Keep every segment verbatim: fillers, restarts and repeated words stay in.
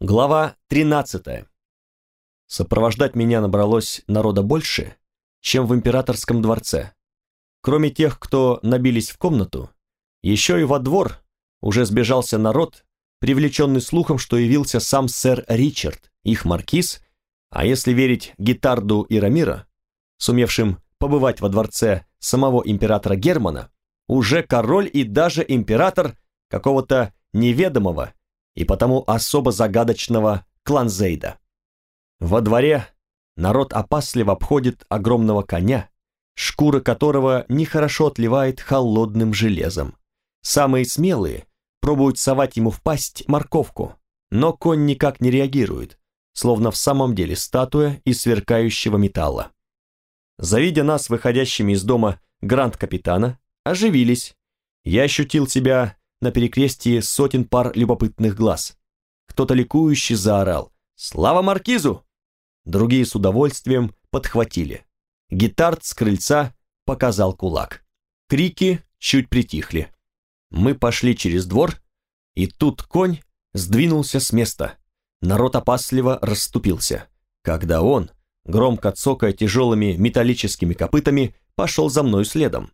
Глава тринадцатая. Сопровождать меня набралось народа больше, чем в императорском дворце. Кроме тех, кто набились в комнату, еще и во двор уже сбежался народ, привлеченный слухом, что явился сам сэр Ричард, их маркиз, а если верить Гитарду и Рамира, сумевшим побывать во дворце самого императора Германа, уже король и даже император какого-то неведомого и потому особо загадочного Кланзейда. Во дворе народ опасливо обходит огромного коня, шкура которого нехорошо отливает холодным железом. Самые смелые пробуют совать ему в пасть морковку, но конь никак не реагирует, словно в самом деле статуя из сверкающего металла. Завидя нас, выходящими из дома гранд-капитана, оживились. Я ощутил себя на перекрестии сотен пар любопытных глаз. Кто-то ликующе заорал «Слава маркизу!». Другие с удовольствием подхватили. Гитард с крыльца показал кулак. Крики чуть притихли. Мы пошли через двор, и тут конь сдвинулся с места. Народ опасливо расступился, когда он, громко цокая тяжелыми металлическими копытами, пошел за мной следом.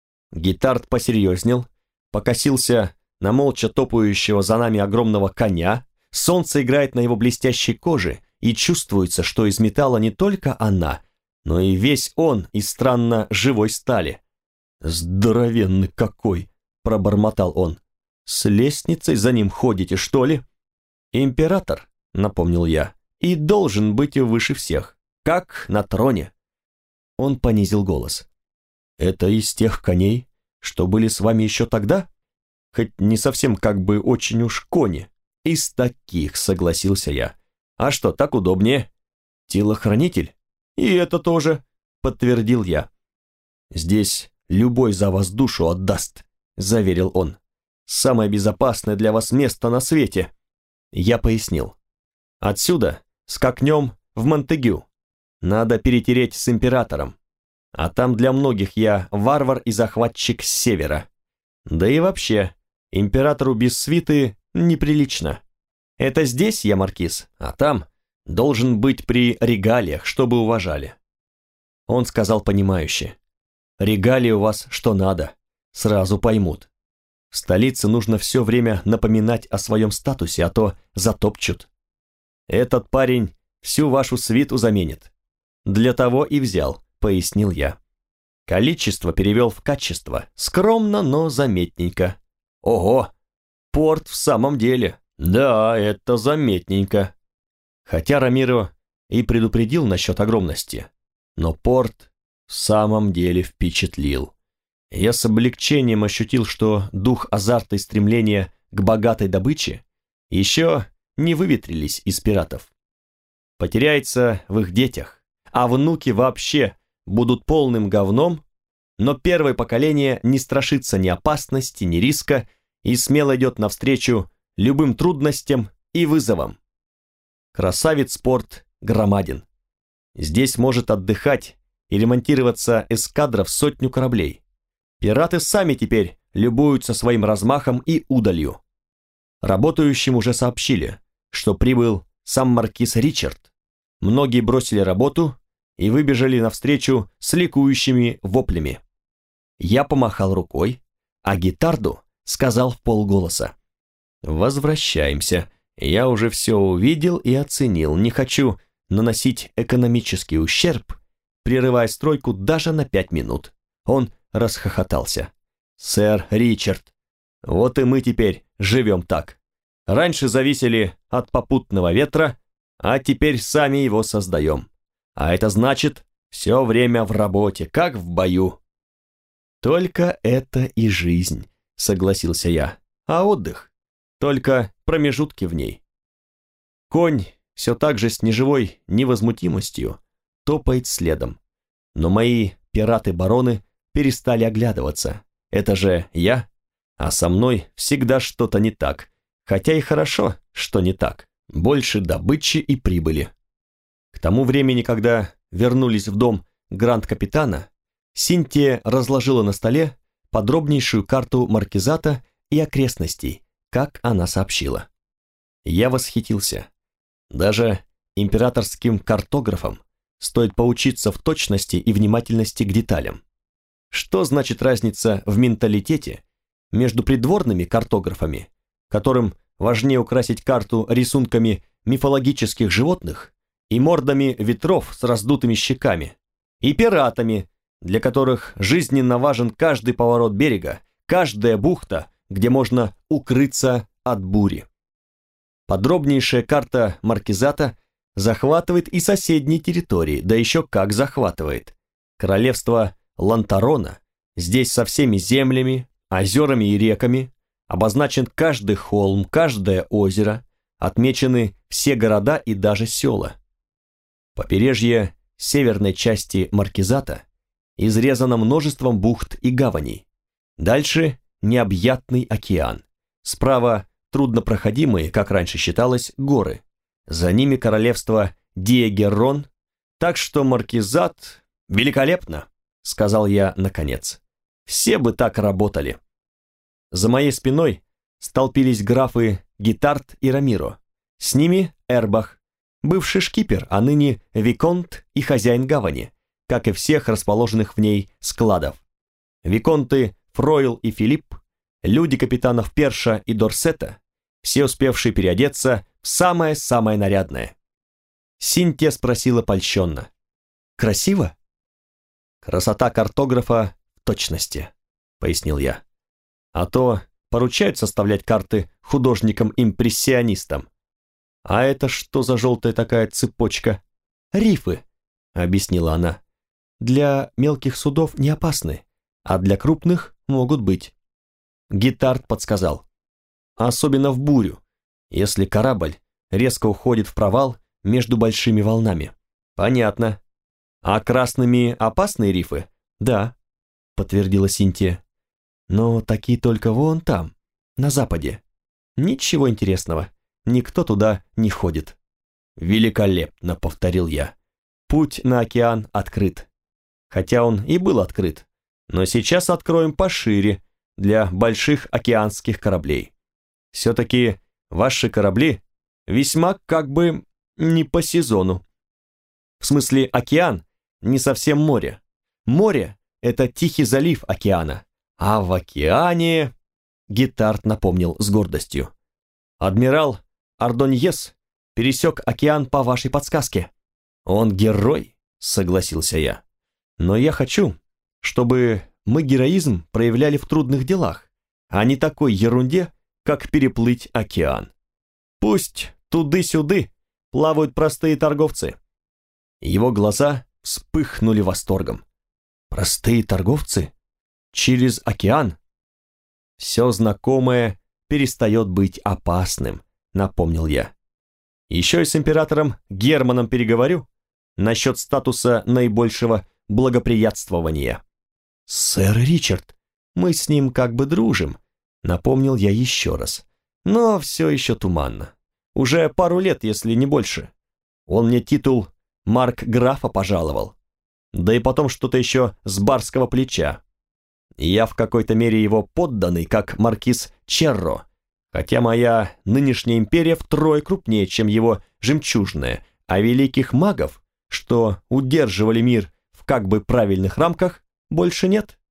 Гитард посерьезнел, покосился на молча топающего за нами огромного коня, солнце играет на его блестящей коже, и чувствуется, что из металла не только она, но и весь он из странно живой стали. «Здоровенный какой!» – пробормотал он. «С лестницей за ним ходите, что ли?» «Император», – напомнил я, – «и должен быть выше всех, как на троне». Он понизил голос. «Это из тех коней, что были с вами еще тогда? Хоть не совсем как бы очень уж кони». «Из таких», — согласился я. «А что, так удобнее?» «Телохранитель?» «И это тоже», — подтвердил я. «Здесь любой за вас душу отдаст», — заверил он. «Самое безопасное для вас место на свете». Я пояснил. «Отсюда скакнем в Монтегю. Надо перетереть с императором. А там для многих я варвар и захватчик с севера. Да и вообще, императору без свиты неприлично. Это здесь я маркиз, а там должен быть при регалиях, чтобы уважали». Он сказал понимающе: «Регалии у вас что надо, сразу поймут. В столице нужно все время напоминать о своем статусе, а то затопчут. Этот парень всю вашу свиту заменит. Для того и взял», — пояснил я. Количество перевел в качество, скромно, но заметненько. Ого! Порт в самом деле. Да, это заметненько. Хотя Рамиро и предупредил насчет огромности, но порт в самом деле впечатлил. Я с облегчением ощутил, что дух азарта и стремления к богатой добыче еще не выветрились из пиратов. Потеряется в их детях, а внуки вообще будут полным говном, но первое поколение не страшится ни опасности, ни риска и смело идет навстречу любым трудностям и вызовам. Красавец-порт громаден. Здесь может отдыхать и ремонтироваться эскадра в сотню кораблей. Пираты сами теперь любуются своим размахом и удалью. Работающим уже сообщили, что прибыл сам маркиз Ричард. Многие бросили работу и выбежали навстречу с ликующими воплями. Я помахал рукой, а Гитарду сказал в полголоса: «Возвращаемся. Я уже все увидел и оценил. Не хочу наносить экономический ущерб, прерывая стройку даже на пять минут». Он расхохотался. «Сэр Ричард, вот и мы теперь живем так. Раньше зависели от попутного ветра, а теперь сами его создаем. А это значит, все время в работе, как в бою». «Только это и жизнь», — согласился я. «А отдых? Только промежутки в ней». Конь все так же с неживой невозмутимостью топает следом. Но мои пираты-бароны перестали оглядываться. Это же я, а со мной всегда что-то не так. Хотя и хорошо, что не так. Больше добычи и прибыли. К тому времени, когда вернулись в дом гранд-капитана, Синтия разложила на столе подробнейшую карту маркизата и окрестностей, как она сообщила. Я восхитился. Даже императорским картографам стоит поучиться в точности и внимательности к деталям. Что значит разница в менталитете между придворными картографами, которым важнее украсить карту рисунками мифологических животных и мордами ветров с раздутыми щеками, и пиратами, для которых жизненно важен каждый поворот берега, каждая бухта, где можно укрыться от бури. Подробнейшая карта маркизата захватывает и соседние территории, да еще как захватывает. Королевство Лантарона здесь со всеми землями, озерами и реками, обозначен каждый холм, каждое озеро, отмечены все города и даже села. Побережье северной части маркизата изрезано множеством бухт и гаваней. Дальше необъятный океан. Справа труднопроходимые, как раньше считалось, горы. За ними королевство Диегеррон, так что маркизат великолепно, сказал я наконец. Все бы так работали. За моей спиной столпились графы Гитард и Рамиро. С ними Эрбах, бывший шкипер, а ныне виконт и хозяин гавани, как и всех расположенных в ней складов. Виконты Фройл и Филипп, люди капитанов Перша и Дорсета, все успевшие переодеться в самое-самое нарядное. Синтия спросила польщенно: «Красиво?» «Красота картографа в точности», — пояснил я. «А то поручают составлять карты художникам-импрессионистам». «А это что за желтая такая цепочка?» «Рифы», — объяснила она. «Для мелких судов не опасны, а для крупных могут быть». Гитард подсказал: «Особенно в бурю, если корабль резко уходит в провал между большими волнами». «Понятно. А красными опасные рифы?» «Да», — подтвердила Синтия. «Но такие только вон там, на западе. Ничего интересного, никто туда не ходит». «Великолепно», — повторил я. «Путь на океан открыт». Хотя он и был открыт, но сейчас откроем пошире, для больших океанских кораблей. Все-таки ваши корабли весьма как бы не по сезону. В смысле, океан не совсем море. Море – это Тихий залив океана, а в океане... Гитард напомнил с гордостью. Адмирал Ардоньес пересек океан по вашей подсказке. Он герой, согласился я. Но я хочу, чтобы мы героизм проявляли в трудных делах, а не такой ерунде, как переплыть океан. Пусть туды-сюды плавают простые торговцы. Его глаза вспыхнули восторгом. Простые торговцы? Через океан? Все знакомое перестает быть опасным, напомнил я. Еще и с императором Германом переговорю насчет статуса наибольшего благоприятствования. «Сэр Ричард, мы с ним как бы дружим», — напомнил я еще раз. «Но все еще туманно. Уже пару лет, если не больше. Он мне титул маркграфа пожаловал. Да и потом что-то еще с барского плеча. Я в какой-то мере его подданный, как маркиз Черро, хотя моя нынешняя империя втрое крупнее, чем его жемчужная, а великих магов, что удерживали мир в как бы правильных рамках, больше нет».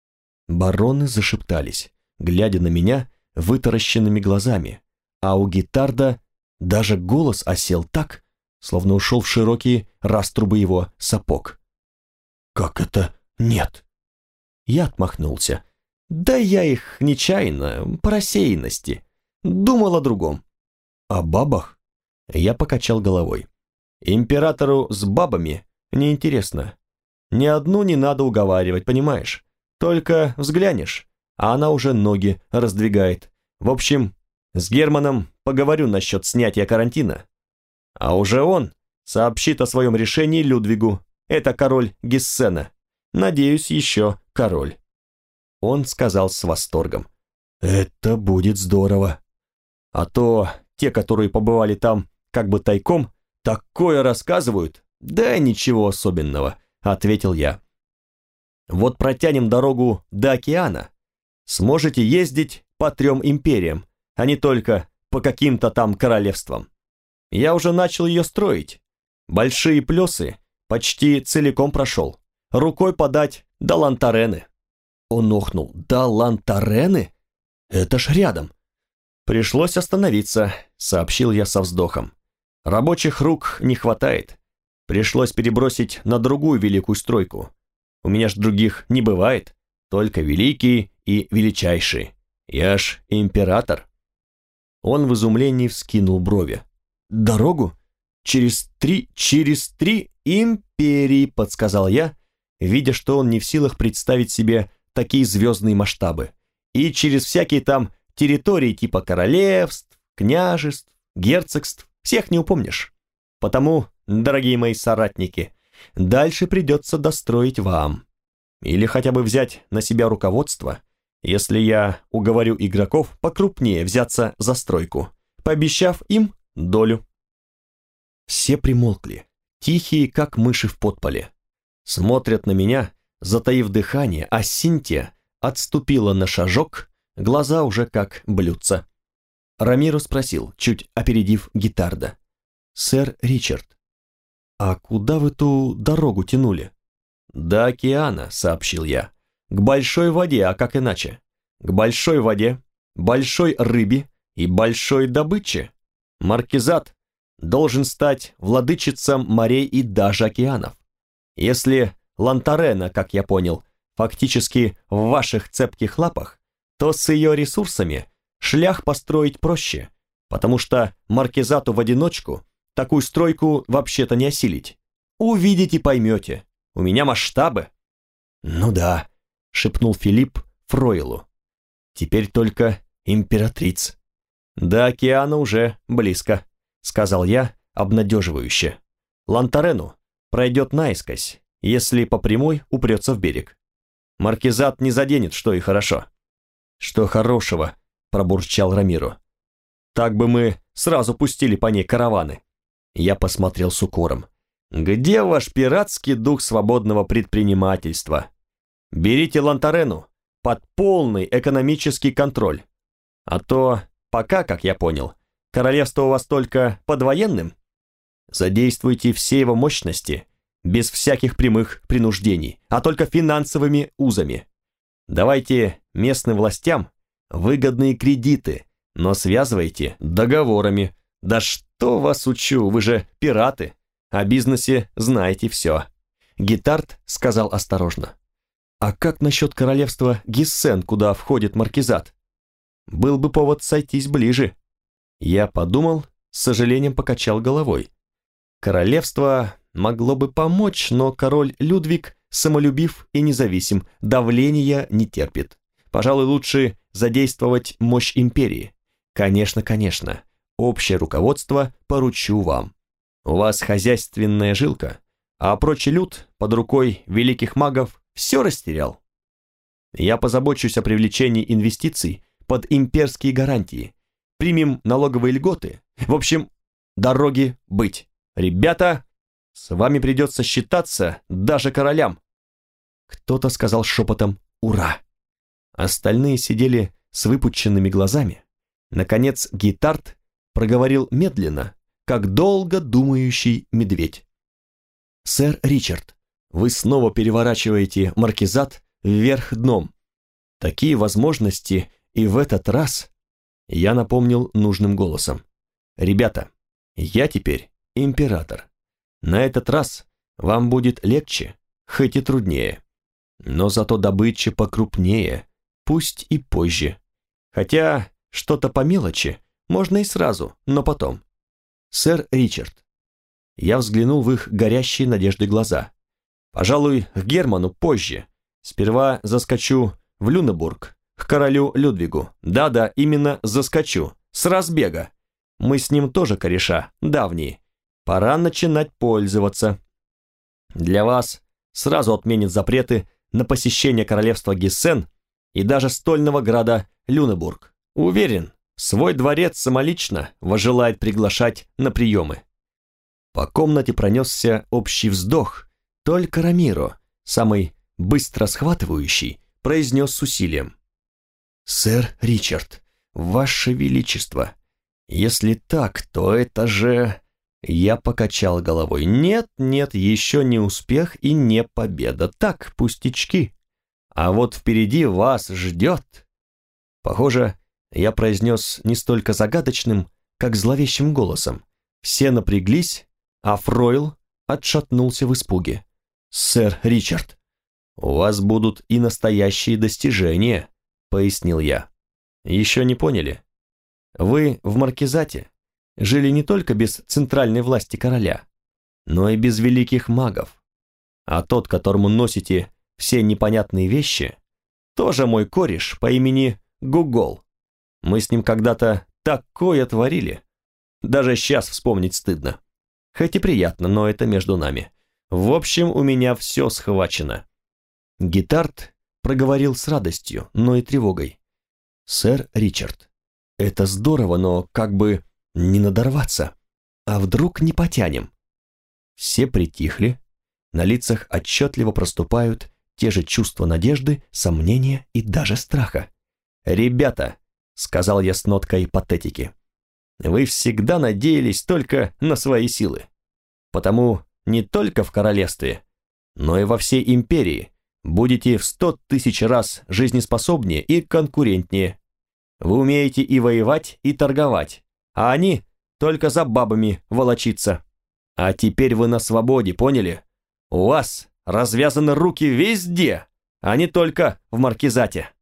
Бароны зашептались, глядя на меня вытаращенными глазами, а у Гитарда даже голос осел так, словно ушел в широкие раструбы его сапог. «Как это нет?» Я отмахнулся. «Да я их нечаянно, по рассеянности. Думал о другом». «О бабах?» Я покачал головой. «Императору с бабами неинтересно. Ни одну не надо уговаривать, понимаешь? Только взглянешь, а она уже ноги раздвигает. В общем, с Германом поговорю насчет снятия карантина. А уже он сообщит о своем решении Людвигу. Это король Гессена. Надеюсь, еще король». Он сказал с восторгом: «Это будет здорово. А то те, которые побывали там как бы тайком, такое рассказывают. Да ничего особенного», — ответил я. «Вот протянем дорогу до океана. Сможете ездить по трем империям, а не только по каким-то там королевствам». Я уже начал ее строить. Большие плесы почти целиком прошел. Рукой подать до Лантарены». Он охнул. «До Лантарены? Это ж рядом». «Пришлось остановиться», — сообщил я со вздохом. «Рабочих рук не хватает. Пришлось перебросить на другую великую стройку. У меня ж других не бывает, только великие и величайшие. Я ж император». Он в изумлении вскинул брови. «Дорогу? Через три, через три империи», — подсказал я, видя, что он не в силах представить себе такие звездные масштабы. «И через всякие там территории типа королевств, княжеств, герцогств, всех не упомнишь. Потому, дорогие мои соратники, дальше придется достроить вам. Или хотя бы взять на себя руководство, если я уговорю игроков покрупнее взяться за стройку, пообещав им долю». Все примолкли, тихие, как мыши в подполе. Смотрят на меня, затаив дыхание, а Синтия отступила на шажок, глаза уже как блюдца. Рамиро спросил, чуть опередив Гитарда: «Сэр Ричард, а куда вы ту дорогу тянули?» «До океана», — сообщил я. «К большой воде, а как иначе? К большой воде, большой рыбе и большой добыче. Маркизат должен стать владычицем морей и даже океанов. Если Лантарена, как я понял, фактически в ваших цепких лапах, то с ее ресурсами шлях построить проще, потому что Маркизату в одиночку такую стройку вообще-то не осилить. Увидите, поймете. У меня масштабы». «Ну да», — шепнул Филипп Фройлу. «Теперь только императриц». «До океана уже близко», — сказал я обнадеживающе. «Лантарену пройдет наискось, если по прямой упрется в берег. Маркизат не заденет, что и хорошо». «Что хорошего?» — пробурчал Рамиро. «Так бы мы сразу пустили по ней караваны». Я посмотрел с укором. «Где ваш пиратский дух свободного предпринимательства? Берите Лантарену под полный экономический контроль. А то пока, как я понял, королевство у вас только под военным. Задействуйте все его мощности, без всяких прямых принуждений, а только финансовыми узами. Давайте местным властям выгодные кредиты, но связывайте договорами. Да что вас учу, вы же пираты, о бизнесе знаете все». Гитард сказал осторожно: «А как насчет королевства Гиссен, куда входит Маркизат? Был бы повод сойтись ближе». Я подумал, с сожалением покачал головой. Королевство могло бы помочь, но король Людвиг самолюбив и независим, давления не терпит. Пожалуй, лучше задействовать мощь империи. Конечно, конечно, общее руководство поручу вам. У вас хозяйственная жилка, а прочий люд под рукой великих магов все растерял. Я позабочусь о привлечении инвестиций под имперские гарантии. Примем налоговые льготы. В общем, дороги быть. Ребята, с вами придется считаться даже королям». Кто-то сказал шепотом «Ура!». Остальные сидели с выпученными глазами. Наконец Гитард проговорил медленно, как долго думающий медведь: «Сэр Ричард, вы снова переворачиваете Маркизат вверх дном. Такие возможности и в этот раз...» Я напомнил нужным голосом: «Ребята, я теперь император. На этот раз вам будет легче, хоть и труднее. Но зато добыча покрупнее, пусть и позже. Хотя что-то по мелочи можно и сразу, но потом. Сэр Ричард». Я взглянул в их горящие надеждой глаза. «Пожалуй, к Герману позже. Сперва заскочу в Люнебург, к королю Людвигу. Да-да, именно заскочу, с разбега. Мы с ним тоже кореша, давние. Пора начинать пользоваться. Для вас сразу отменят запреты на посещение королевства Гиссен и даже стольного града Люнебург. Уверен, свой дворец самолично возжелает приглашать на приемы». По комнате пронесся общий вздох, только Рамиро, самый быстро схватывающий, произнес с усилием: «Сэр Ричард, ваше величество, Если так, то это же... Я покачал головой. Нет, нет, еще не успех и не победа. Так, пустячки. А вот впереди вас ждет. Похоже, я произнес не столько загадочным, как зловещим голосом. Все напряглись, а Фройл отшатнулся в испуге. «Сэр Ричард, у вас будут и настоящие достижения», — пояснил я. «Еще не поняли? Вы в Маркизате жили не только без центральной власти короля, но и без великих магов. А тот, которому носите все непонятные вещи, тоже мой кореш по имени Гугол. Мы с ним когда-то такое творили. Даже сейчас вспомнить стыдно. Хоть и приятно, но это между нами. В общем, у меня все схвачено». Гитард проговорил с радостью, но и тревогой. «Сэр Ричард, это здорово, но как бы не надорваться. А вдруг не потянем?» Все притихли, на лицах отчетливо проступают те же чувства надежды, сомнения и даже страха. «Ребята», — сказал я с ноткой патетики, — «вы всегда надеялись только на свои силы. Потому не только в королевстве, но и во всей империи будете в сто тысяч раз жизнеспособнее и конкурентнее. Вы умеете и воевать, и торговать, а они только за бабами волочиться. А теперь вы на свободе, поняли? У вас развязаны руки везде, а не только в Маркизате».